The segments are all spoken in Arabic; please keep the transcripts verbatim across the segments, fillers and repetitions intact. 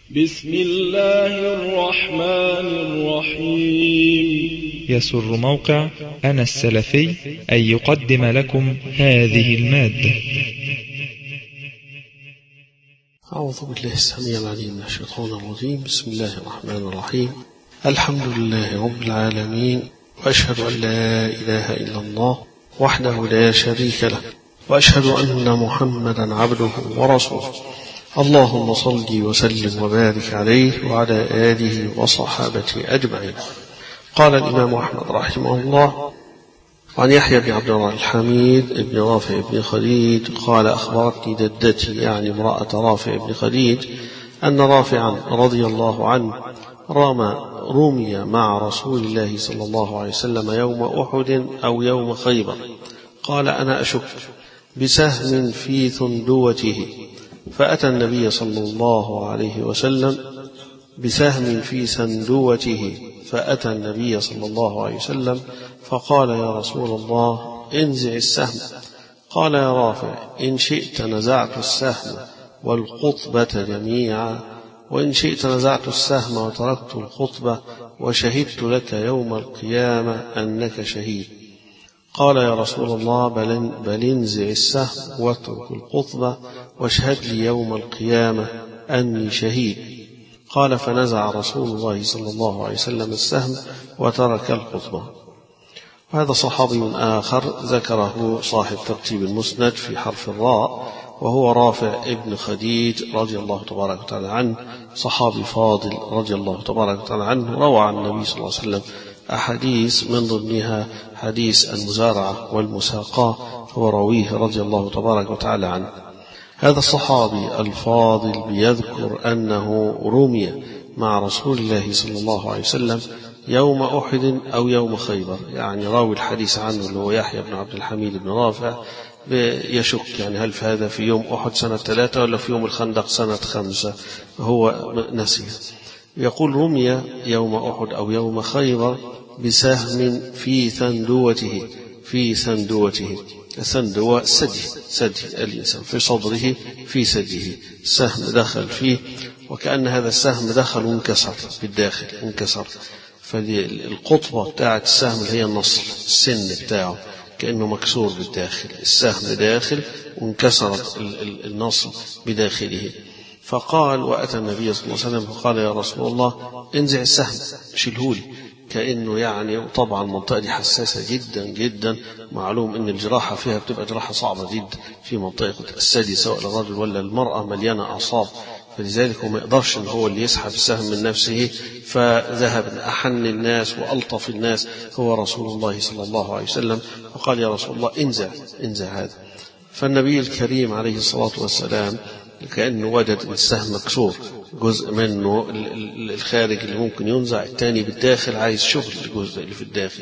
بسم الله الرحمن الرحيم. يسر موقع أنا السلفي أن يقدم لكم هذه المادة. أعوذ بالله السميع العليم من الشيطان الرجيم. بسم الله الرحمن الرحيم. الحمد لله رب العالمين، وأشهد أن لا إله إلا الله وحده لا شريك له، وأشهد أن محمدا عبده ورسوله. اللهم صل وسلم وبارك عليه وعلى آله وصحابته أجمعين. قال الإمام أحمد رحمه الله عن يحيى بن عبد الحميد بن رافع بن خديج قال أخبرتني جدتي يعني امرأة رافع بن خديج أن رافعا رضي الله عنه رمى رمي مع رسول الله صلى الله عليه وسلم يوم أحد أو يوم خيبر. قال أنا أشك بسهم في ثندوته، فأتى النبي صلى الله عليه وسلم بسهم في سندوته فأتى النبي صلى الله عليه وسلم فقال يا رسول الله انزع السهم. قال يا رافع إن شئت نزعت السهم والخطبة جميعا، وإن شئت نزعت السهم وتركت الخطبة وشهدت لك يوم القيامة أنك شهيد. قال يا رسول الله بل, بل انزع السهم واترك الخطبة واشهد لي يوم القيامة أني شهيد. قال فنزع رسول الله صلى الله عليه وسلم السهم وترك الخطبة. وهذا صحابي آخر ذكره صاحب ترتيب المسند في حرف الراء، وهو رافع ابن خديج رضي الله تبارك وتعالى عنه، صحابي فاضل رضي الله تبارك وتعالى عنه، روى عن النبي صلى الله عليه وسلم أحاديث من ضمنها حديث المزارعة والمساقاة، هو رويه رضي الله تبارك وتعالى عنه. هذا الصحابي الفاضل بيذكر أنه رمي مع رسول الله صلى الله عليه وسلم يوم أحد أو يوم خيبر، يعني راوي الحديث عنه اللي هو يحيى بن عبد الحميد بن رافع يشك يعني هل في هذا في يوم أحد سنة ثلاثة ولا في يوم الخندق سنة خمسة، هو نسي. يقول رمي يوم أحد أو يوم خيبر بسهم في ثندوته في ثندوته الثندوة سدي سدي الإنسان في صدره في سده، السهم دخل فيه وكأن هذا السهم دخل وانكسر بالداخل انكسر، فالقطبة بتاعت السهم اللي هي النصل السن بتاعه كأنه مكسور بالداخل، السهم داخل وانكسر النصل بداخله. فقال وأتى النبي صلى الله عليه وسلم فقال يا رسول الله انزع السهم شيلهولي، كأنه يعني طبعا المنطقة دي حساسة جدا جدا، معلوم أن الجراحة فيها بتبقى جراحة صعبة جدا في منطقة الثدي سواء للرجل ولا المرأة، مليانة أعصاب، فلذلك هو ما يقدرش أن هو اللي يسحب السهم من نفسه، فذهب أحن الناس وألطف الناس هو رسول الله صلى الله عليه وسلم، فقال يا رسول الله انزع انزع هذا. فالنبي الكريم عليه الصلاة والسلام كأنه وجد السهم مكسور، جزء منه الخارج اللي ممكن ينزع، الثاني بالداخل عايز شغل الجزء اللي في الداخل،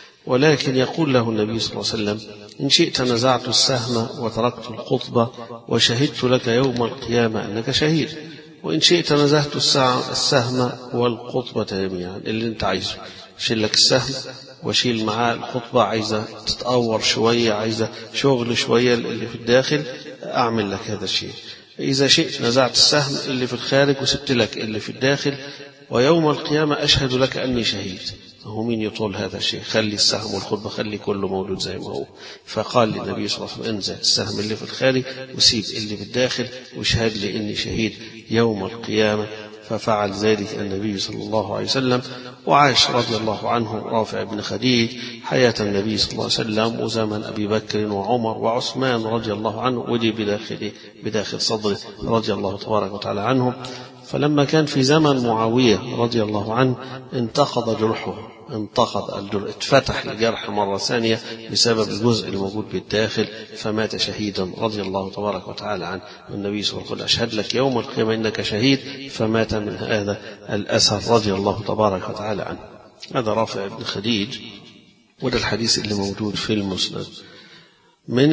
ولكن يقول له النبي صلى الله عليه وسلم إن شئت نزعت السهم وتركت الخطبة وشهدت لك يوم القيامة أنك شهيد، وإن شئت نزعت السهم والخطبة جميعا، اللي انت عايزه شيل لك السهم وشيل معاه الخطبة، عايزة تتأور شوية، عايزة شغل شوية اللي في الداخل، أعمل لك هذا الشيء. إذا شئت نزعت السهم اللي في الخارج وسبت لك اللي في الداخل، ويوم القيامة أشهد لك أني شهيد. هو مين يطول هذا الشيء؟ خلي السهم والخطبة خلي كله موجود زي ما هو. فقال للنبي صلى الله عليه وسلم انزع السهم اللي في الخارج وسيب اللي في الداخل واشهد لي أني شهيد يوم القيامة. ففعل ذلك النبي صلى الله عليه وسلم، وعاش رضي الله عنه رافع بن خديج حياة النبي صلى الله عليه وسلم وزمن أبي بكر وعمر وعثمان رضي الله عنه، ودي بداخل بداخل صدره رضي الله تبارك وتعالى عنه. فلما كان في زمن معاوية رضي الله عنه انتقض جرحه، انتقض الجرح، اتفتح الجرح مرة ثانية بسبب الجزء الموجود بالداخل، فمات شهيدا رضي الله تبارك وتعالى عنه. والنبي صلى الله عليه وسلم أشهد لك يوم القيامة إنك شهيد، فمات من هذا الأثر رضي الله تبارك وتعالى عنه. هذا رافع بن خديج، وده الحديث اللي موجود في المسند. من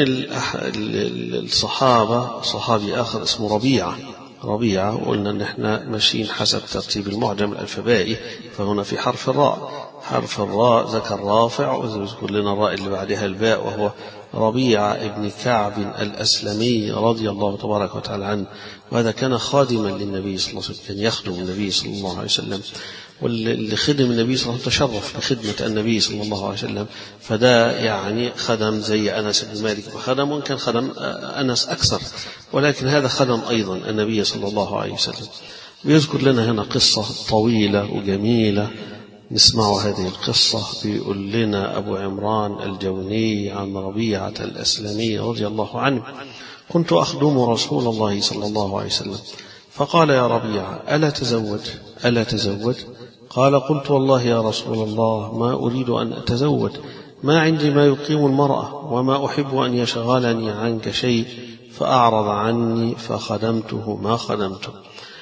الصحابة صحابي آخر اسمه ربيعة ربيعة وقلنا أن احنا ماشيين حسب ترتيب المعجم الألفبائي، فهنا في حرف الراء حرف الراء ذكر رافع، وذكر لنا الراء اللي بعدها الباء وهو ربيعة بن كعب الأسلمي رضي الله تبارك وتعالى عنه، وهذا كان خادما للنبي صلى الله عليه وسلم، كان يخدم النبي صلى الله عليه وسلم، واللي خدم النبي صلى الله عليه وسلم تشرف بخدمة النبي صلى الله عليه وسلم، فده يعني خدم زي أنس بن مالك وخدم، وإن كان خدم أنس أكثر، ولكن هذا خدم أيضا النبي صلى الله عليه وسلم. بيذكر لنا هنا قصة طويلة وجميلة نسمع هذه القصة. بيقول لنا أبو عمران الجوني عن ربيعة الأسلمي رضي الله عنه: كنت أخدم رسول الله صلى الله عليه وسلم، فقال: يا ربيعة ألا تزوج ألا تزوج؟ قال: قلت: والله يا رسول الله ما أريد أن أتزوج، ما عندي ما يقيم المرأة، وما أحب أن يشغلني عنك شيء، فأعرض عني فخدمته ما خدمته.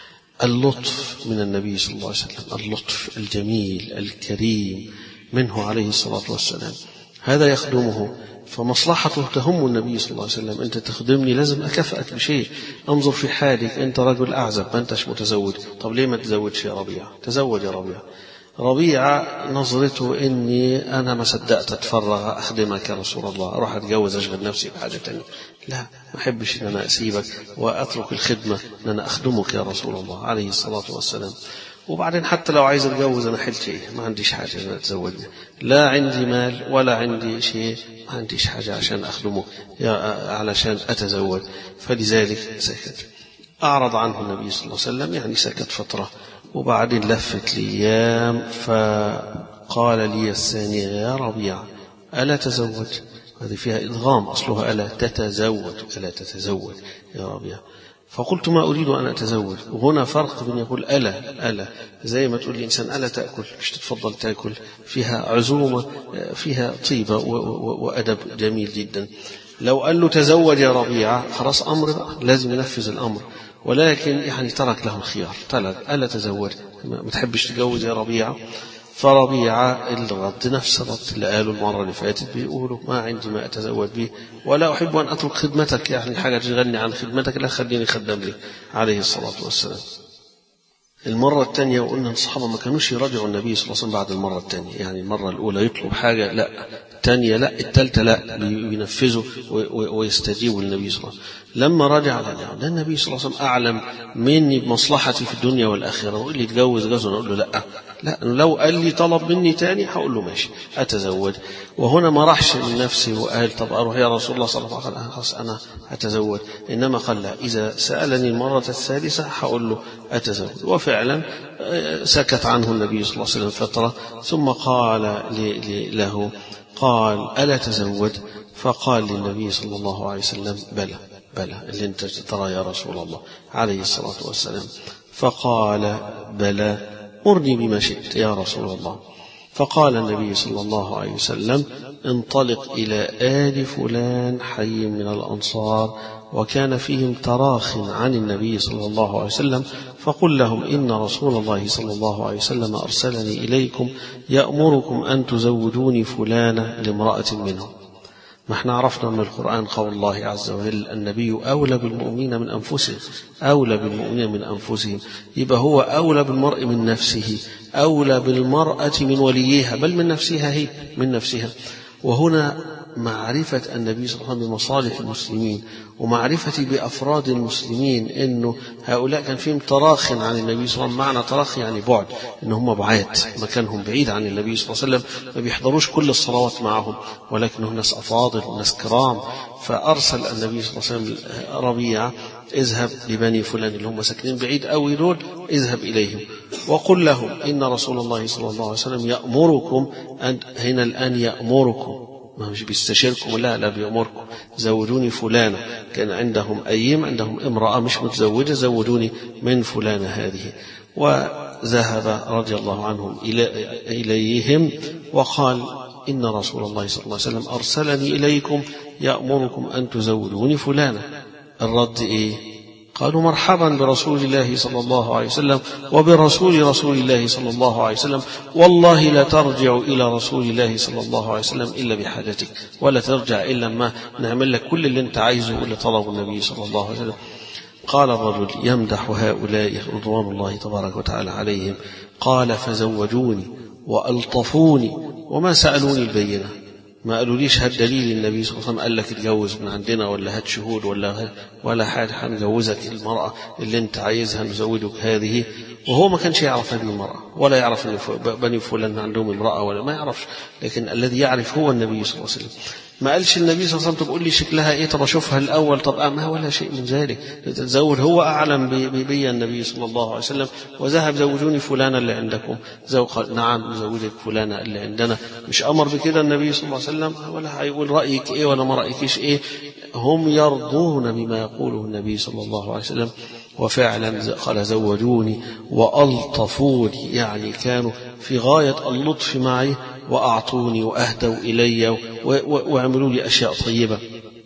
اللطف من النبي صلى الله عليه وسلم، اللطف الجميل الكريم منه عليه الصلاة والسلام، هذا يخدمه، فمصلحته تهم النبي صلى الله عليه وسلم. أنت تخدمني لازم أكافئك بشيء، أنظر في حالك، أنت رجل أعزب ما أنتش متزوج، طب ليه ما تزوجش يا ربيعة؟ تزوج يا ربيعة. ربيعة نظرته إني أنا ما صدقت أتفرغ أخدمك يا رسول الله، أروح أتجوز أشغل نفسي بحاجة تانية، لا، ما أحبش إن أنا أسيبك وأترك الخدمة، إن أنا أخدمك يا رسول الله عليه الصلاة والسلام. وبعدين حتى لو عايز أتجوز أنا حلت إيه؟ ما عنديش حاجة إن أتزوجني، لا عندي مال ولا عندي شيء، ما عنديش حاجة عشان أخدمه علشان أتزوج، فلذلك سكت. أعرض عنه النبي صلى الله عليه وسلم، يعني سكت فترة، وبعدين لفت لأيام فقال لي الثانية: يا ربيعة ألا تزوج؟ هذه فيها إدغام، أصلها ألا تتزوج، ألا تتزوج يا ربيعة. فقلت: ما أريد أن أتزوج. وهنا فرق بين يقول ألا ألا زي ما تقول الإنسان ألا تأكل، مش تتفضل تأكل، فيها عزومة، فيها طيبة وأدب جميل جدا. لو قال له تزوج يا ربيعة خلاص أمر بقى، لازم ينفذ الأمر، ولكن يعني ترك له الخيار، تلك ألا تزوج، ما تحبش تجوز يا ربيعة. فربيعة الرد نفس الرد اللي قالوا المرة اللي فاتت، بيقولوا: ما عندي ما أتزوج به، ولا أحب أن أترك خدمتك، يعني حاجة تشغلني عن خدمتك، لا خليني خدم لي عليه الصلاة والسلام. المرة الثانية، وقلنا الصحابة ما كانوش يراجعوا النبي صلى الله عليه وسلم بعد المرة الثانية، يعني المرة الأولى يطلب حاجة لا، الثانية لا، الثالثة لا، بينفذوا ويستجيبوا للنبي صلى الله عليه وسلم. لما رجع ده النبي صلى الله عليه وسلم أعلم مني بمصلحتي في الدنيا والآخرة، وقال لي تجوز جوزا، أقول له لا لا، لو قال لي طلب مني تاني هقول له ماشي أتزوج. وهنا ما راحش من نفسي وقال طب أروح يا رسول الله صلى الله عليه وسلم خلاص أنا أتزوج، إنما قال لا، إذا سألني المرة الثالثة هقول له أتزوج. وفعلا سكت عنه النبي صلى الله عليه وسلم فترة، ثم قال له قال ألا تزوج؟ فقال للنبي صلى الله عليه وسلم بلى بلى اللي انت ترى يا رسول الله عليه الصلاة والسلام. فقال بلى مرني بما شئت يا رسول الله. فقال النبي صلى الله عليه وسلم انطلق إلى آل فلان حي من الأنصار وكان فيهم تراخ عن النبي صلى الله عليه وسلم، فقل لهم إن رسول الله صلى الله عليه وسلم أرسلني إليكم يأمركم أن تزوجوني فلانة لامرأة منهم. ما احنا عرفنا من القرآن قول الله عز وجل النبي أولى بالمؤمنين من أنفسهم، أولى بالمؤمنين من أنفسهم، يبقى هو أولى بالمرء من نفسه، أولى بالمرأة من وليها، بل من نفسها هي من نفسها. وهنا معرفة النبي صلى الله عليه وسلم بمصالح المسلمين ومعرفة بأفراد المسلمين إنه هؤلاء كان فيهم تراخ عن النبي صلى الله عليه وسلم. معنى تراخ يعني بعد، إنهم بعاد، مكانهم بعيد عن النبي صلى الله عليه وسلم، ما بيحضروش كل الصلوات معهم، ولكنهم ناس أفاضل وناس كرام. فأرسل النبي صلى الله عليه وسلم ربيعة اذهب لبني فلان اللي هم ساكنين بعيد أوي دول، اذهب إليهم وقل لهم إن رسول الله صلى الله عليه وسلم يأمركم أن، هنا الآن يأمركم، ما مش بيستشيركم، لا لا بيأمركم زودوني فلانة. كان عندهم أيام عندهم امرأة مش متزوجة، زودوني من فلانة هذه. وذهب رضي الله عنهم إليهم وقال إن رسول الله صلى الله عليه وسلم أرسلني إليكم يأمركم أن تزودوني فلانة. الرد إيه؟ قالوا مرحبا برسول الله صلى الله عليه وسلم وبرسول رسول الله صلى الله عليه وسلم، والله لا ترجع إلى رسول الله صلى الله عليه وسلم إلا بحاجتك، ولا ترجع إلا ما نعمل لك كل اللي انت عايزه اللي طلب النبي صلى الله عليه وسلم. قال الرجل يمدح هؤلاء رضوان الله تبارك وتعالى عليهم، قال فزوجوني وألطفوني وما سألوني البينة، ما قالوا ليش هات دليل النبي صلى الله عليه وسلم قال لك اتجوز من عندنا، ولا هات شهود، ولا ولا حاجة هنجوزك المرأة اللي انت عايزها نزودك هذه. وهو ما كانش يعرف هذه المرأة، ولا يعرف ان بني فلان عندهم امرأة، ولا ما يعرفش. لكن الذي يعرف هو النبي صلى الله عليه وسلم. ما قالش النبي صلى الله عليه وسلم طب قول لي شكلها ايه، طب اشوفها الاول، طب ما ولا شيء من ذلك. تزوج هو اعلم بي النبي صلى الله عليه وسلم، وذهب زوجوني فلانة اللي عندكم، زوج نعم زوجك فلانة اللي عندنا. مش امر بكده النبي صلى الله عليه وسلم، ولا هيقول رايك ايه ولا ما رايكيش ايه. هم يرضون بما يقوله النبي صلى الله عليه وسلم. وفعلا قال زوجوني وألطفوني، يعني كانوا في غاية اللطف معي، وأعطوني وأهدوا إلي وعملوا لي أشياء طيبة،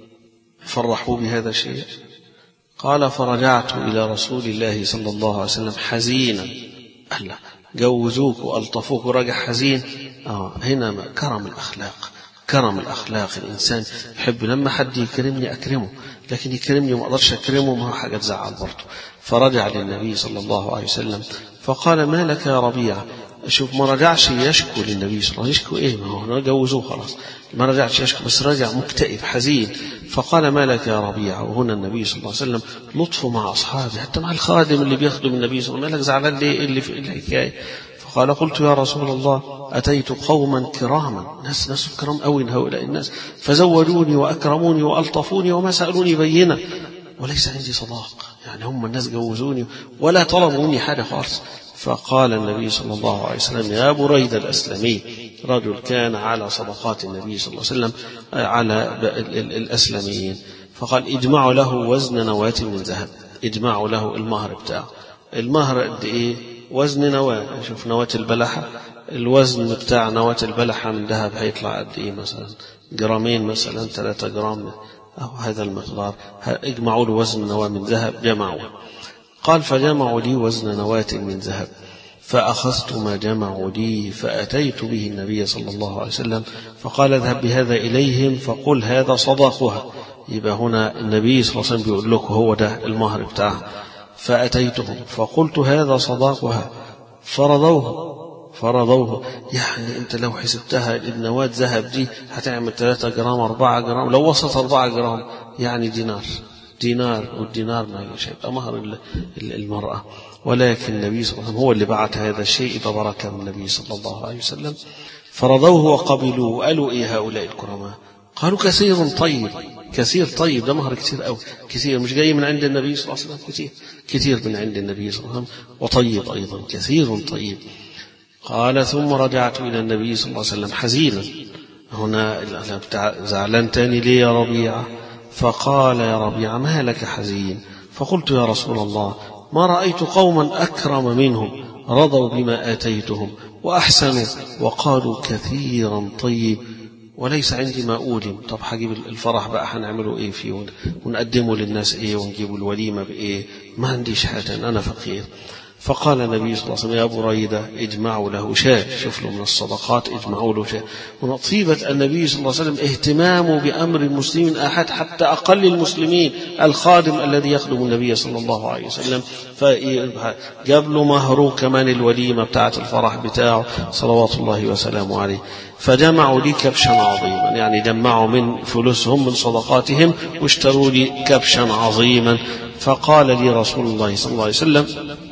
فرحوا بهذا الشيء. قال فرجعت إلى رسول الله صلى الله عليه وسلم حزينا. ألا جوزوك وألطفوك ورجع حزين. آه هنا كرم الأخلاق، كرم الأخلاق. الإنسان يحب لما حد يكرمني أكرمه، لكن يكرمني وما أقدرش أكرمه ما هو حاجة تزعل برضه. فرجع للنبي صلى الله عليه وسلم فقال ما لك يا ربيعة. شوف ما رجعش يشكو للنبي صلى الله عليه وسلم، يشكو إيه، ما هو جوزوه خلاص، ما رجعش يشكو، بس رجع مكتئب حزين. فقال ما لك يا ربيعة. وهنا النبي صلى الله عليه وسلم لطفه مع أصحابه، حتى مع الخادم اللي بيخدم النبي صلى الله عليه وسلم، مالك زعلان ليه، اللي في الحكاية. قال قلت يا رسول الله أتيت قوما كراما، ناس ناس كرام أوي هؤلاء الناس، فزودوني وأكرموني وألطفوني وما سألوني بينة، وليس عندي صداق. يعني هم الناس جوزوني ولا طلبوا مني حاجة خالص. فقال النبي صلى الله عليه وسلم يا بريدة الأسلمي، رجل كان على صدقات النبي صلى الله عليه وسلم على الأسلميين، فقال اجمعوا له وزن نواة من ذهب، اجمعوا له المهر بتاعه. المهر قد إيه؟ وزن نواة. شوف نواة البلحة، الوزن بتاع نواة البلحة من ذهب هيطلع قد إيه؟ مثلا جرامين، مثلا ثلاثة جرام أو هذا المقدار. اجمعوا له وزن نواة من ذهب، جمعوا. قال فجمعوا لي وزن نواة من ذهب، فأخذت ما جمعوا لي فأتيت به النبي صلى الله عليه وسلم، فقال اذهب بهذا إليهم فقل هذا صداقها. يبقى هنا النبي صلى الله عليه وسلم بيقول لكم هو ده المهر بتاعه. فأتيتهم فقلت هذا صداقها، فرضوه فرضوه. يعني انت لو حسبتها النواة ذهب دي هتعمل ثلاثة جرام أربعة جرام، لو وصلت أربعة جرام يعني دينار، دينار، والدينار ما يجيش يبقى مهر المرأة. ولكن النبي صلى الله عليه وسلم هو اللي بعت هذا الشيء ببركة من النبي صلى الله عليه وسلم. فرضوه وقبلوه. وقالوا ايه هؤلاء الكرماء؟ قالوا كثير طيب، كثير طيب، ده مهر كثير أو كثير، مش جاي من عند النبي صلى الله عليه وسلم، كثير كثير من عند النبي صلى الله عليه وسلم، وطيب أيضا، كثير طيب. قال ثم رجعت إلى النبي صلى الله عليه وسلم حزينا. هنا زعلان تاني ليه يا ربيعة؟ فقال يا ربيعة ما لك حزين؟ فقلت يا رسول الله ما رأيت قوما أكرم منهم، رضوا بما آتيتهم وأحسنوا وقالوا كثيرا طيب، وليس عندي ما أودم. طب هجيب الفرح بقى هنعمله إيه فيه ونقدمه للناس إيه ونجيب الوليمة بإيه؟ ما عنديش حاجة، أنا فقير. فقال النبي صلى الله عليه وسلم يا بريدة اجمعوا له شاة، شوف له من الصدقات اجمعوا له شاة. وطيبة النبي صلى الله عليه وسلم اهتمامه بأمر المسلمين أحد، حتى أقل المسلمين الخادم الذي يخدم النبي صلى الله عليه وسلم، فجاب له مهره كمان الوليمة بتاعة الفرح بتاعه صلوات الله وسلامه عليه. فجمعوا لي كبشا عظيما، يعني جمعوا من فلوسهم من صدقاتهم واشتروا لي كبشا عظيما. فقال لي رسول الله صلى الله عليه وسلم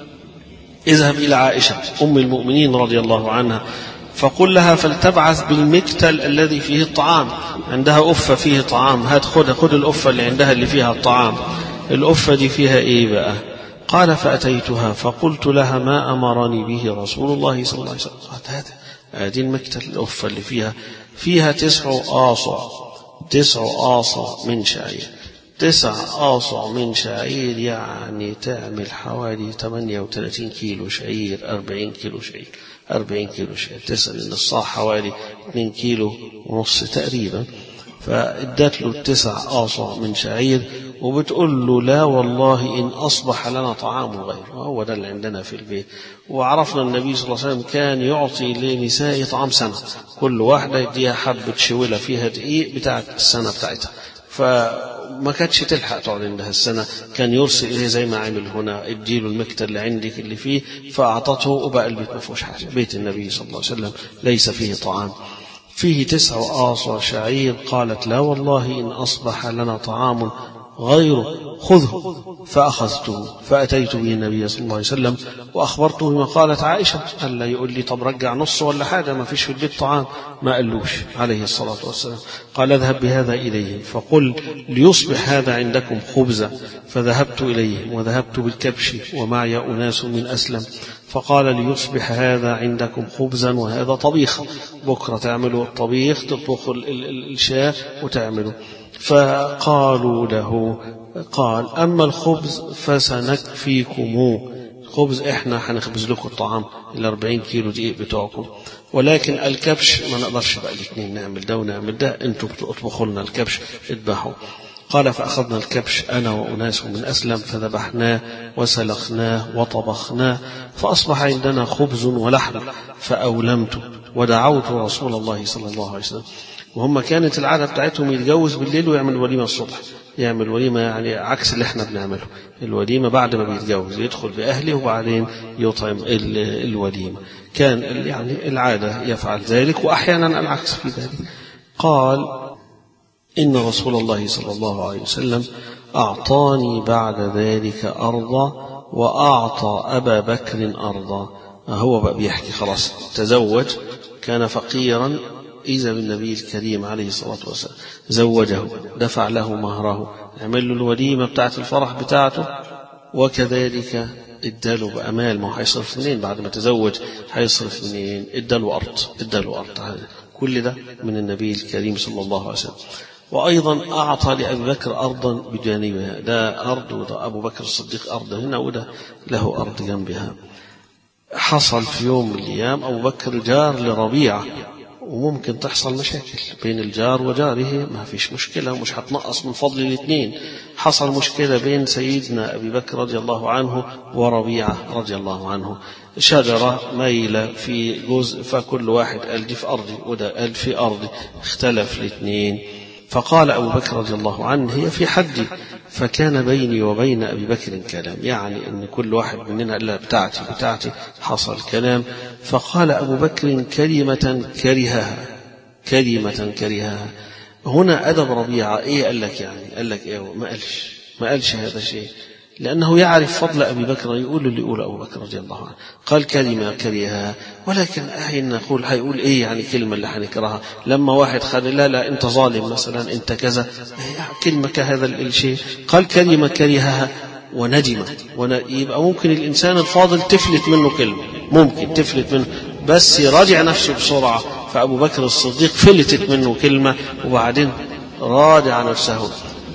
اذهب إلى عائشة أم المؤمنين رضي الله عنها فقل لها فلتبعث بالمكتل الذي فيه الطعام، عندها أفة فيه طعام، هات خد خد الأفة اللي عندها اللي فيها الطعام. الأفة دي فيها إيه بقى؟ قال فأتيتها فقلت لها ما أمرني به رسول الله صلى الله عليه وسلم. قالت هذا هذه المكتل الأفة اللي فيها فيها تسع آصع، تسع آصع من شعير، تسع آصع من شعير يعني تعمل حوالي ثمانية وثلاثين كيلو شعير، أربعين كيلو شعير، أربعين كيلو شعير، تسع لأن الصاع حوالي اثنين كيلو ونص تقريبا. فادت له تسع آصع من شعير وبتقول له لا والله إن أصبح لنا طعام غيره، هو ده اللي عندنا في البيت. وعرفنا النبي صلى الله عليه وسلم كان يعطي لنساء طعام سنة، كل واحدة يديها حبة شولة فيها دقيق بتاعت السنة بتاعتها، فما كانتش تلحق تقعد عندها السنة. كان يرسل إليه زي ما عمل هنا، اديله المكتل اللي عندك اللي فيه، فأعطته وبقى البيت ما فيهوش حاجة، بيت النبي صلى الله عليه وسلم ليس فيه طعام. فيه تسع آصى شعير. قالت لا والله إن أصبح لنا طعام غيره خذه. فأخذته فأتيت به النبي صلى الله عليه وسلم وأخبرته بما قالت عائشة. قال لا يقول لي طب رجع نص ولا حاجة، ما فيش في البيت طعام، ما قالوش عليه الصلاة والسلام. قال اذهب بهذا إليه فقل ليصبح هذا عندكم خبزا. فذهبت إليه وذهبت بالكبش ومعي أناس من أسلم، فقال ليصبح هذا عندكم خبزا وهذا طبيخ، بكرة تعملوا الطبيخ، تطبخوا الشاة وتعملوا. فقالوا له قال أما الخبز فسنكفيكموه، خبز إحنا هنخبز لكم الطعام الأربعين كيلو دقيق بتوعكم، ولكن الكبش ما نقدرش بقى الاثنين نعمل ده ونعمل ده، انتوا اطبخوا لنا الكبش اذبحوا. قال فأخذنا الكبش أنا وأناس من أسلم فذبحناه وسلخناه وطبخناه، فأصبح عندنا خبز ولحم فأولمت ودعوت رسول الله صلى الله عليه وسلم. وهم كانت العادة بتاعتهم يتجوز بالليل ويعمل وليمة الصبح، يعمل وليمة يعني عكس اللي احنا بنعمله، الوليمة بعد ما بيتجوز يدخل بأهله وبعدين يطعم الوليمة، كان يعني العادة يفعل ذلك، وأحيانا العكس في ذلك. قال إن رسول الله صلى الله عليه وسلم أعطاني بعد ذلك أرضا وأعطى أبا بكر أرضا. هو بقى بيحكي خلاص تزوج، كان فقيرا إذا بالنبي الكريم عليه الصلاة والسلام زوجه، دفع له مهره، عمل له الوليمة بتاعت الفرح بتاعته، وكذلك اداله بأمال، ما هو هيصرف منين بعد ما تزوج، هيصرف منين؟ اداله أرض، اداله أرض، كل ده من النبي الكريم صلى الله عليه وسلم. وأيضا أعطى لأبي بكر أرضا بجانبها، ده أرض وده أبو بكر الصديق أرض هنا وده له أرض جنبها. حصل في يوم من الأيام أبو بكر جار لربيعة، وممكن تحصل مشاكل بين الجار وجاره، ما فيش مشكلة ومش هتنقص من فضل الاثنين. حصل مشكلة بين سيدنا أبي بكر رضي الله عنه وربيعة رضي الله عنه، شجرة ميلة في جزء، فكل واحد قال دي في أرضي وده قال في أرضي، اختلف الاثنين. فقال أبو بكر رضي الله عنه هي في حدي، فكان بيني وبين أبي بكر كلام، يعني أن كل واحد مننا قال بتاعتي بتاعتي، حصل كلام. فقال أبو بكر كلمة كرهها، كلمة كرهها. هنا أدب ربيعة إيه؟ قال لك يعني قال لك إيه؟ ما قالش ما قالش هذا الشيء، لأنه يعرف فضل أبي بكر، يقول اللي يقول أبو بكر رضي الله عنه. قال كلمة كرهها، ولكن أحيانا نقول هيقول إيه يعني كلمة اللي هنكرهها؟ لما واحد قال لا لا أنت ظالم مثلا، أنت كذا، كلمة كهذا الشيء. قال كلمة كرهها وندم، يبقى ممكن الإنسان الفاضل تفلت منه كلمة، ممكن تفلت منه، بس يراجع نفسه بسرعة. فأبو بكر الصديق فلتت منه كلمة وبعدين راجع نفسه.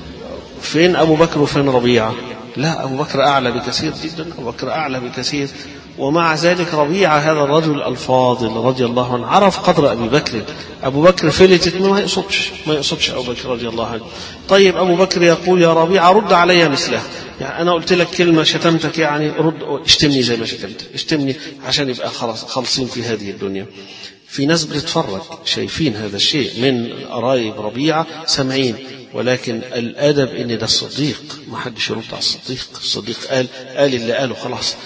فين أبو بكر وفين ربيعة؟ لا، أبو بكر أعلى بكثير جدا، أبو بكر أعلى بكثير. ومع ذلك ربيعة هذا الرجل الفاضل رضي الله عنه عرف قدر أبي بكر. أبو بكر فلتت ما يقصدش ما يقصدش أبو بكر رضي الله عنه. طيب أبو بكر يقول يا ربيعة رد علي مثله، يعني أنا قلت لك كلمة شتمتك، يعني رد اشتمني زي ما شتمت، اشتمني عشان يبقى خلاص خالصين في هذه الدنيا. في ناس بتتفرج شايفين هذا الشيء من قرايب ربيعة سامعين، ولكن الأدب إن ده الصديق، ما حدش يرد على الصديق. الصديق قال قال اللي قاله خلاص.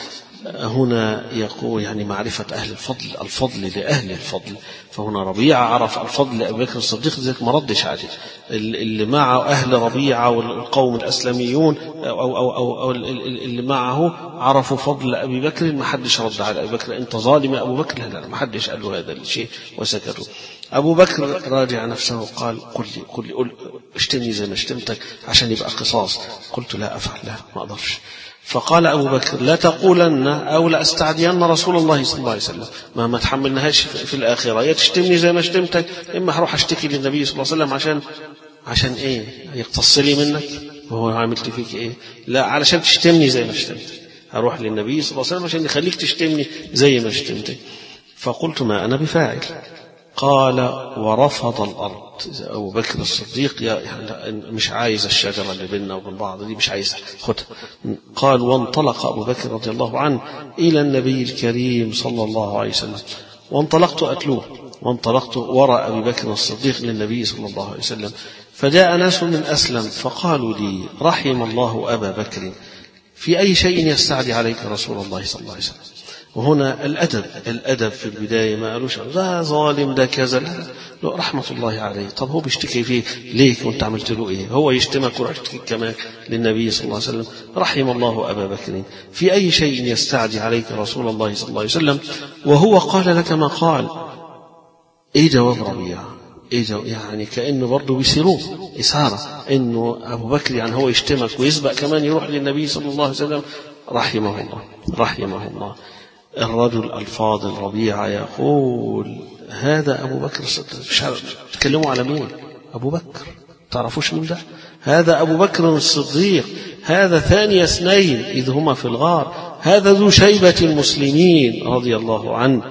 هنا يقول يعني معرفة أهل الفضل، الفضل لأهل الفضل. فهنا ربيعة عرف الفضل لأبي بكر الصديق، ذلك ما ردش عليه. اللي مع أهل ربيعة والقوم الأسلميون أو, أو, أو, أو اللي معه عرفوا فضل أبي بكر، ما حدش رد على أبي بكر أنت ظالم يا أبو بكر، لا ما حدش قال له هذا الشيء وسكتوا. أبو بكر راجع نفسه وقال قل لي قل لي قل اشتمني زي ما اشتمتك عشان يبقى قصاص. قلت لا أفعل، لا ما أقدرش. فقال أبو بكر لا تقولن أو لا أستعدين رسول الله صلى الله عليه وسلم، ما ما تحملناهاش في الآخرة، يا تشتمني زي ما اشتمتك، إما هروح أشتكي للنبي صلى الله عليه وسلم عشان عشان إيه يقتص لي منك وهو عملت فيك إيه؟ لا، علشان تشتمني زي ما اشتمتك، هروح للنبي صلى الله عليه وسلم عشان يخليك تشتمني زي ما اشتمتك. فقلت ما أنا بفاعل. قال ورفض الأرض. أبو بكر الصديق يعني مش عايز الشجرة اللي بيننا وبين بعض دي، مش عايزها، خدها. قال وانطلق أبو بكر رضي الله عنه إلى النبي الكريم صلى الله عليه وسلم، وانطلقت أتلوه، وانطلقت وراء أبي بكر الصديق للنبي صلى الله عليه وسلم. فجاء ناس من أسلم فقالوا لي رحم الله أبا بكر، في أي شيء يستعدي عليك رسول الله صلى الله عليه وسلم؟ وهنا الأدب الأدب في البداية ما قالوش ده ظالم ده كذا، لا لا رحمة الله عليه. طب هو بيشتكي فيه ليك وانت عملت له ايه؟ هو يشتمك وراح يشتكي كمان للنبي صلى الله عليه وسلم. رحم الله أبا بكر في أي شيء يستعدي عليك رسول الله صلى الله عليه وسلم وهو قال لك ما قال. ايه جواب ربيعة؟ ايه جواب؟ يعني كأنه برضه بيسيروه إثارة انه أبو بكر يعني هو يشتمك ويسبق كمان يروح للنبي صلى الله عليه وسلم. رحمه الله رحمه الله. الرجل الفاضل ربيعة يقول هذا أبو بكر الصديق. تكلموا على مين؟ أبو بكر. تعرفوش من ده؟ هذا أبو بكر الصديق، هذا ثاني اثنين إذ هما في الغار، هذا ذو شيبة المسلمين رضي الله عنه.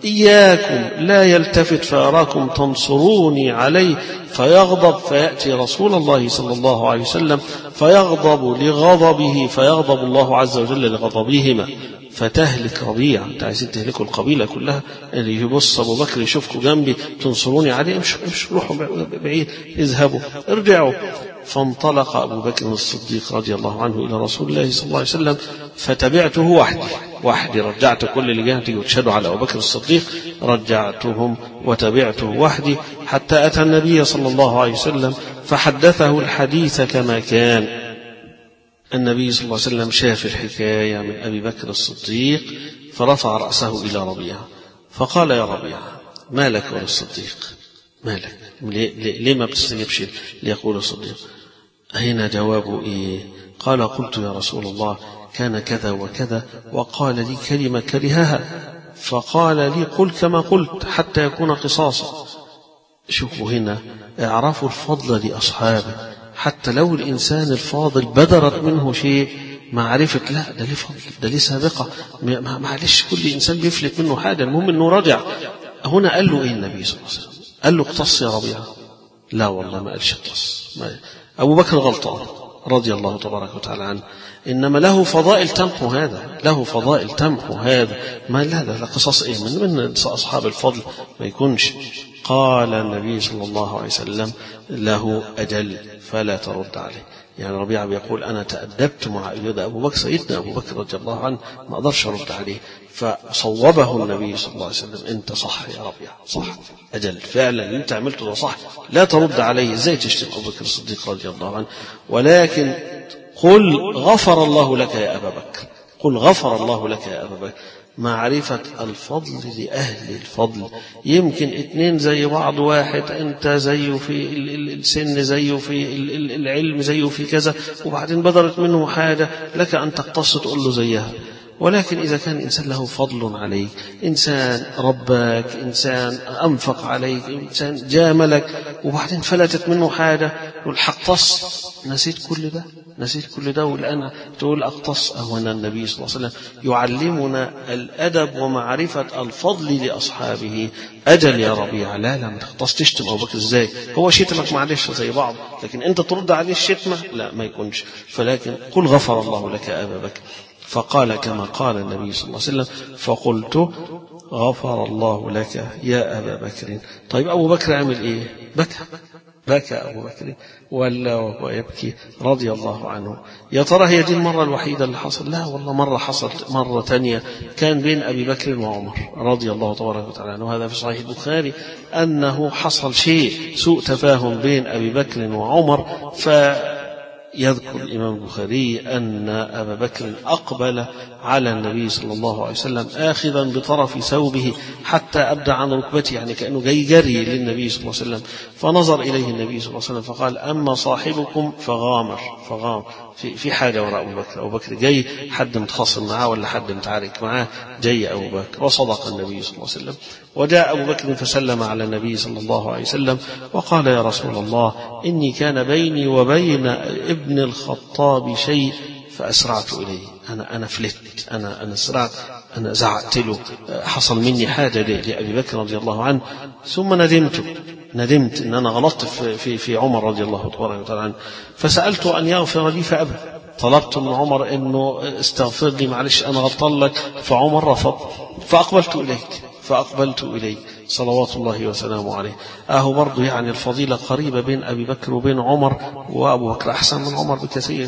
إياكم لا يلتفت فأراكم تنصروني عليه فيغضب فيأتي رسول الله صلى الله عليه وسلم فيغضب لغضبه فيغضب الله عز وجل لغضبهما فتهلك ربيعة. انت عايزين تهلكوا القبيلة كلها، اللي يبص أبو بكر يشوفكم جنبي تنصروني عليه، مش, مش روحوا بعيد، اذهبوا ارجعوا. فانطلق أبو بكر الصديق رضي الله عنه إلى رسول الله صلى الله عليه وسلم فتبعته وحدي وحدي رجعت كل اللي جاءتي وتشهدوا على أبو بكر الصديق، رجعتهم وتبعته وحدي حتى أتى النبي صلى الله عليه وسلم فحدثه الحديث كما كان. النبي صلى الله عليه وسلم شاف الحكاية من أبي بكر الصديق فرفع رأسه إلى ربيعة فقال يا ربيعة ما لك وللصديق؟ ما لك؟ ليه ما بتستجيبش ليقول الصديق؟ هنا جوابه إيه؟ قال قلت يا رسول الله كان كذا وكذا وقال لي كلمة كرهها فقال لي قل كما قلت حتى يكون قصاصا. شوفوا هنا اعرفوا الفضل لأصحابه، حتى لو الإنسان الفاضل بدرت منه شيء معرفة لا ده ليه فضل ده ليه سابقة، معلش كل إنسان بيفلت منه حاجة، المهم أنه رجع. هنا قال له إيه النبي صلى الله عليه وسلم؟ قال له اقتص يا ربيعة؟ لا والله ما قالش اقتص. أبو بكر غلطان رضي الله تبارك وتعالى عنه، إنما له فضائل تمحو هذا، له فضائل تمحو هذا. ما لا لا قصص إيه من من أصحاب الفضل ما يكونش. قال النبي صلى الله عليه وسلم له أجل فلا ترد عليه. يعني ربيعة بيقول أنا تأدبت مع أبو بكر سيدنا أبو بكر رضي الله عنه ما أقدرش أرد عليه، فصوبه النبي صلى الله عليه وسلم أنت صح يا ربيعة صح أجل فعلا اللي أنت عملته ده صح، لا ترد عليه. إزاي تشتم أبو بكر الصديق رضي الله عنه؟ ولكن قل غفر الله لك يا أبا بكر، قل غفر الله لك يا أبا بكر. معرفة الفضل لأهل الفضل. يمكن اتنين زي بعض، واحد انت زيه في السن زيه في العلم زيه في كذا، وبعدين بدرت منه حاجة لك أن تقتص تقول له زيها. ولكن إذا كان إنسان له فضل عليك، إنسان رباك، إنسان أنفق عليك، إنسان جاملك، وبعدين فلتت منه حاجة والحق تص نسيت كل ده نسيت كل ده والآن تقول أقتص. أهونا النبي صلى الله عليه وسلم يعلمنا الأدب ومعرفة الفضل لأصحابه. أجل يا ربيع لا لا ما تقتص تشتم أبو بكر إزاي؟ هو شتمك معلش زي بعض، لكن أنت ترد عليه الشتمة لا ما يكونش. فلكن قل غفر الله لك أبا بكر. فقال كما قال النبي صلى الله عليه وسلم فقلت غفر الله لك يا أبا بكر. طيب أبو بكر عمل إيه؟ بكى بكى أبو بكر ولا وهو يبكي رضي الله عنه. يا ترى هي دي المرة الوحيدة اللي حصل؟ لا والله مرة حصلت مرة تانية كان بين أبي بكر وعمر رضي الله تبارك وتعالى عنه، هذا في صحيح البخاري، أنه حصل شيء سوء تفاهم بين أبي بكر وعمر. ف يذكر الإمام البخاري أن أبا بكر أقبل على النبي صلى الله عليه وسلم آخذا بطرف ثوبه حتى أبدى عن ركبته، يعني كأنه جاي جري للنبي صلى الله عليه وسلم. فنظر إليه النبي صلى الله عليه وسلم فقال أما صاحبكم فغامر فغام في في حاجة وراء أبو بكر. أبو بكر جاي حد متخاصم معاه ولا حد متعارك معاه، جاي أبو بكر. وصدق النبي صلى الله عليه وسلم. وجاء أبو بكر فسلم على النبي صلى الله عليه وسلم وقال يا رسول الله إني كان بيني وبين ابن الخطاب شيء فأسرعت إليه. أنا أنا فلت أنا أنا سرعت أنا زعقت له، حصل مني حاجة لأبي بكر رضي الله عنه. ثم ندمت ندمت أن أنا غلطت في في, في عمر رضي الله تبارك وتعالى عنه، فسألت أن يغفر لي فأبى. طلبت من عمر أنه استغفر لي معلش أنا غلطان لك، فعمر رفض. فأقبلت إليك فأقبلت إليه صلوات الله وسلامه عليه. أهو برضو يعني الفضيلة قريبة بين أبي بكر وبين عمر، وأبو بكر أحسن من عمر بكثير.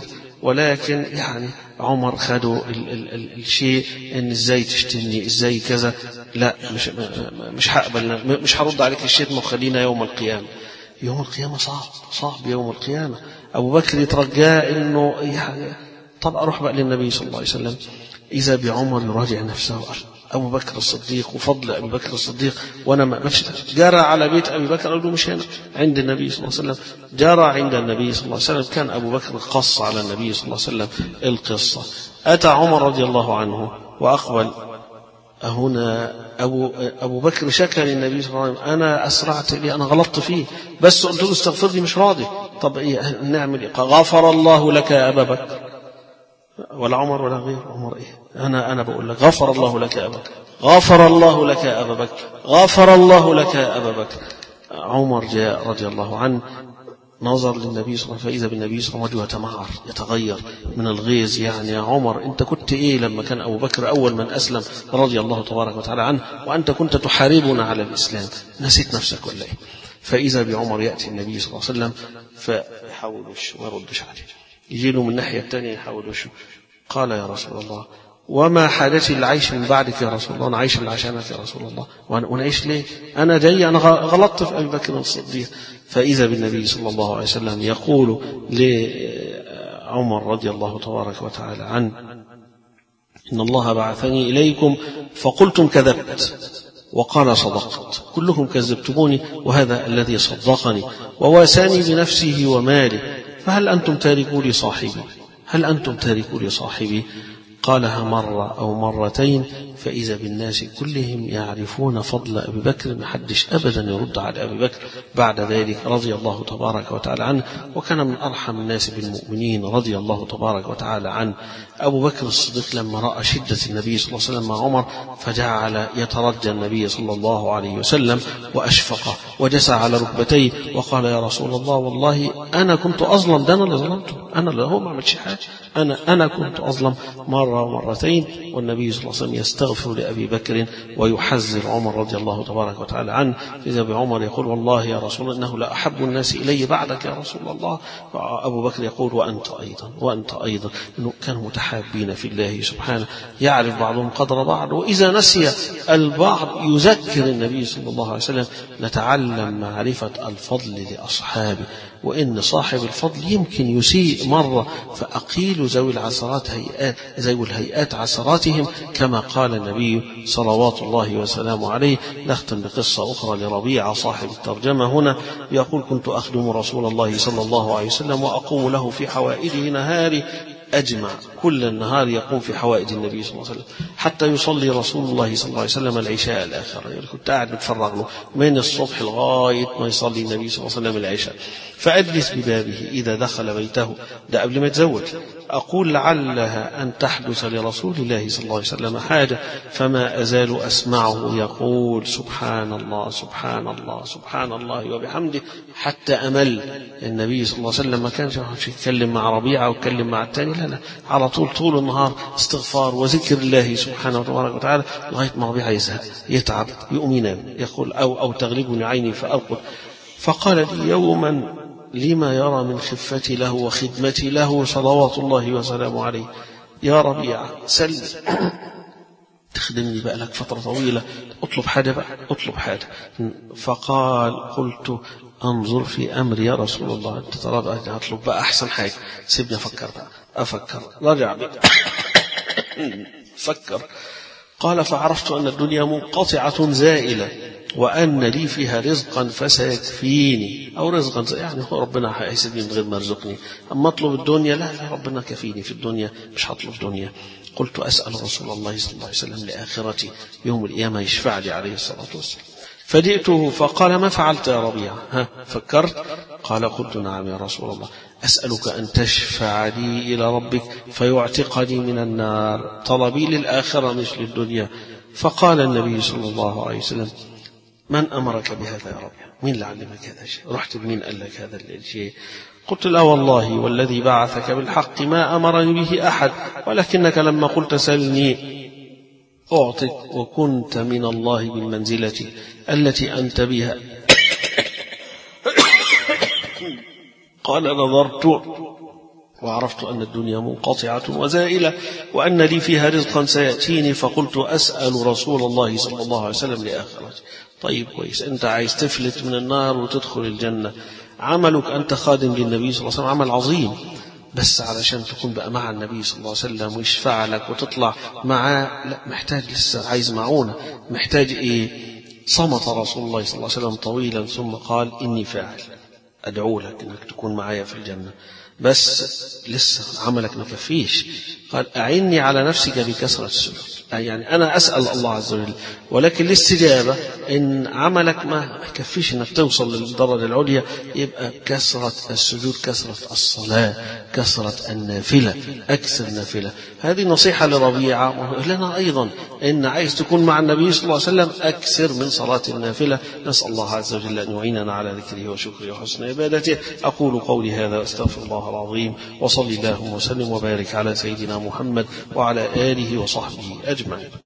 ولكن يعني عمر خدوا ال ال ال الشيء إن إزاي تشتمني إزاي كذا، لا مش مش هقبل، مش هرد عليك الشتم وخلينا يوم القيامة. يوم القيامة صعب صعب يوم القيامة. أبو بكر يترجاه إنه يعني طب أروح بقى للنبي صلى الله عليه وسلم. إذا بعمر يراجع نفسه، أبو بكر الصديق وفضل أبي بكر الصديق، وأنا ما مش جرى على بيت أبي بكر، قال له مش هنا عند النبي صلى الله عليه وسلم، جرى عند النبي صلى الله عليه وسلم. كان أبو بكر قص على النبي صلى الله عليه وسلم القصة. أتى عمر رضي الله عنه وأقبل. هنا أبو, أبو بكر شكى للنبي صلى الله عليه وسلم، أنا أسرعت لي، أنا غلطت فيه، بس قلت له استغفر لي مش راضي. طب إيه نعمل إيه؟ غفر الله لك يا أبا بكر. ولا عمر ولا غير عمر إيه، أنا أنا بقول لك غفر الله لك يا أبا بكر، غفر الله لك يا أبا بكر، غفر الله لك يا أبا بكر. عمر جاء رضي الله عنه، نظر للنبي صلى الله عليه وسلم فإذا بالنبي صلى الله عليه وسلم يتمعر يتغير من الغيظ. يعني يا عمر أنت كنت إيه لما كان أبو بكر أول من أسلم رضي الله تبارك وتعالى عنه، وأنت كنت تحاربنا على الإسلام، نسيت نفسك ولا إيه؟ فإذا بعمر يأتي النبي صلى الله عليه وسلم فيحاول وشه ما يردش عليه، يجي له من الناحية الثانية يحاول وشه. قال يا رسول الله وما حاجتي للعيش من بعدك يا رسول الله، أنا عايش عشانك يا رسول الله، وأنا عايش ليه؟ أنا جاي أنا غلطت في أبي بكر الصديق. فإذا بالنبي صلى الله عليه وسلم يقول لعمر رضي الله تبارك وتعالى عنه إن الله بعثني إليكم فقلتم كذبت وقال صدقت، كلكم كذبتموني وهذا الذي صدقني وواساني بنفسه وماله، فهل أنتم تاركوا لي صاحبي؟ هل أنتم تاركوا لي صاحبي؟ قالها مرة أو مرتين، فإذا بالناس كلهم يعرفون فضل أبي بكر، ما حدش أبدا يرد على أبي بكر بعد ذلك رضي الله تبارك وتعالى عنه. وكان من أرحم الناس بالمؤمنين رضي الله تبارك وتعالى عنه. أبو بكر الصديق لما رأى شدة النبي صلى الله عليه وسلم مع عمر فجعل يترجى النبي صلى الله عليه وسلم وأشفق وجسى على ركبتيه وقال يا رسول الله والله أنا كنت أظلم، ده أنا اللي ظلمته، أنا اللي هو ما عملش حاجة، أنا أنا كنت أظلم مرة ومرتين. والنبي صلى الله عليه وسلم يستغفر لأبي بكر ويحذر عمر رضي الله تبارك وتعالى عنه. إذا بعمر يقول والله يا رسول الله إنه لا أحب الناس إلي بعدك يا رسول الله. أبو بكر يقول وأنت أيضا وأنت أيضا، إنه كانوا متحابين في الله سبحانه، يعرف بعضهم قدر بعض، وإذا نسي البعض يذكر النبي صلى الله عليه وسلم. نتعلم معرفة الفضل لأصحابه، وإن صاحب الفضل يمكن يسيء مرة فأقيل ذوي العثرات هيئات ذوي الهيئات عثراتهم، كما قال النبي صلوات الله وسلامه عليه. نختم بقصة أخرى لربيعة صاحب الترجمة هنا، يقول كنت أخدم رسول الله صلى الله عليه وسلم وأقوم له في حوائجه نهاري أجمع، كل النهار يقوم في حوائج النبي صلى الله عليه وسلم حتى يصلي رسول الله صلى الله عليه وسلم العشاء الآخر. يعني كنت قاعد بتفرغ له من الصبح لغاية ما يصلي النبي صلى الله عليه وسلم العشاء، فأجلس ببابه إذا دخل بيته، ده قبل ما يتزوج، أقول لعلها أن تحدث لرسول الله صلى الله عليه وسلم حاجة، فما أزال أسمعه يقول سبحان الله سبحان الله سبحان الله وبحمده حتى أمل. النبي صلى الله عليه وسلم ما كانش يتكلم مع ربيعة ويتكلم مع الثاني، لا لا، على طول طول النهار استغفار وذكر الله سبحانه وتبارك وتعالى لغاية ما ربيعة يزهق يتعب يقوم ينام، يقول أو أو تغلبني عيني فأرقد. فقال لي يوما لما يرى من خفتي له وخدمتي له صلوات الله وسلامه عليه، يا ربيعة سلم تخدمني بقى لك فترة طويلة، اطلب حاجة بقى اطلب حاجة. فقال قلت انظر في أمري يا رسول الله، انت ترى اطلب بقى أحسن حاجة، سيبني أفكر بقى أفكر. رجع بقى فكر. قال فعرفت أن الدنيا منقطعة زائلة وأن لي فيها رزقا فسيكفيني، أو رزقا يعني هو ربنا هيسيبني من غير ما يرزقني، أما أطلب الدنيا لا لا ربنا كفيني في الدنيا مش هطلب دنيا. قلت أسأل رسول الله صلى الله عليه وسلم لآخرتي يوم القيامة يشفع لي عليه الصلاة والسلام. فجئته فقال ما فعلت يا ربيعة؟ ها فكرت؟ قال قلت نعم يا رسول الله، أسألك أن تشفع لي إلى ربك فيعتقني من النار، طلبي للآخرة مش للدنيا. فقال النبي صلى الله عليه وسلم من أمرك بهذا يا ربيعة؟ مين اللي علمك هذا الشيء؟ رحت بمين قال لك هذا الشيء؟ قلت لا والله والذي بعثك بالحق ما أمرني به أحد، ولكنك لما قلت سلني أعطك وكنت من الله بالمنزلة التي أنت بها. قال نظرت وعرفت أن الدنيا منقطعة وزائلة وأن لي فيها رزقا سيأتيني، فقلت أسأل رسول الله صلى الله عليه وسلم لآخرتي. طيب كويس، أنت عايز تفلت من النار وتدخل الجنة، عملك أنت خادم للنبي صلى الله عليه وسلم عمل عظيم، بس علشان تكون بقى مع النبي صلى الله عليه وسلم ويشفع لك وتطلع معاه، لا، محتاج لسه، عايز معونة، محتاج إيه؟ صمت رسول الله صلى الله عليه وسلم طويلا ثم قال إني فاعل، أدعو لك إنك تكون معايا في الجنة، بس لسه عملك ما كفيش. قال أعني على نفسك بكثرة السجود، يعني أنا أسأل الله عز وجل، ولكن الاستجابة إن عملك ما يكفيش إنك توصل للدرجة العليا، يبقى كثرة السجود، كثرة الصلاة، كثرة النافلة، أكثر نافلة. هذه نصيحة لربيعة ولنا أيضا، إن عايز تكون مع النبي صلى الله عليه وسلم أكثر من صلاة النافلة. نسأل الله عز وجل أن يعيننا على ذكره وشكره وحسن عبادته. أقول قولي هذا وأستغفر الله العظيم، وصلي اللهم وسلم وبارك على سيدنا محمد وعلى آله وصحبه أجمعين.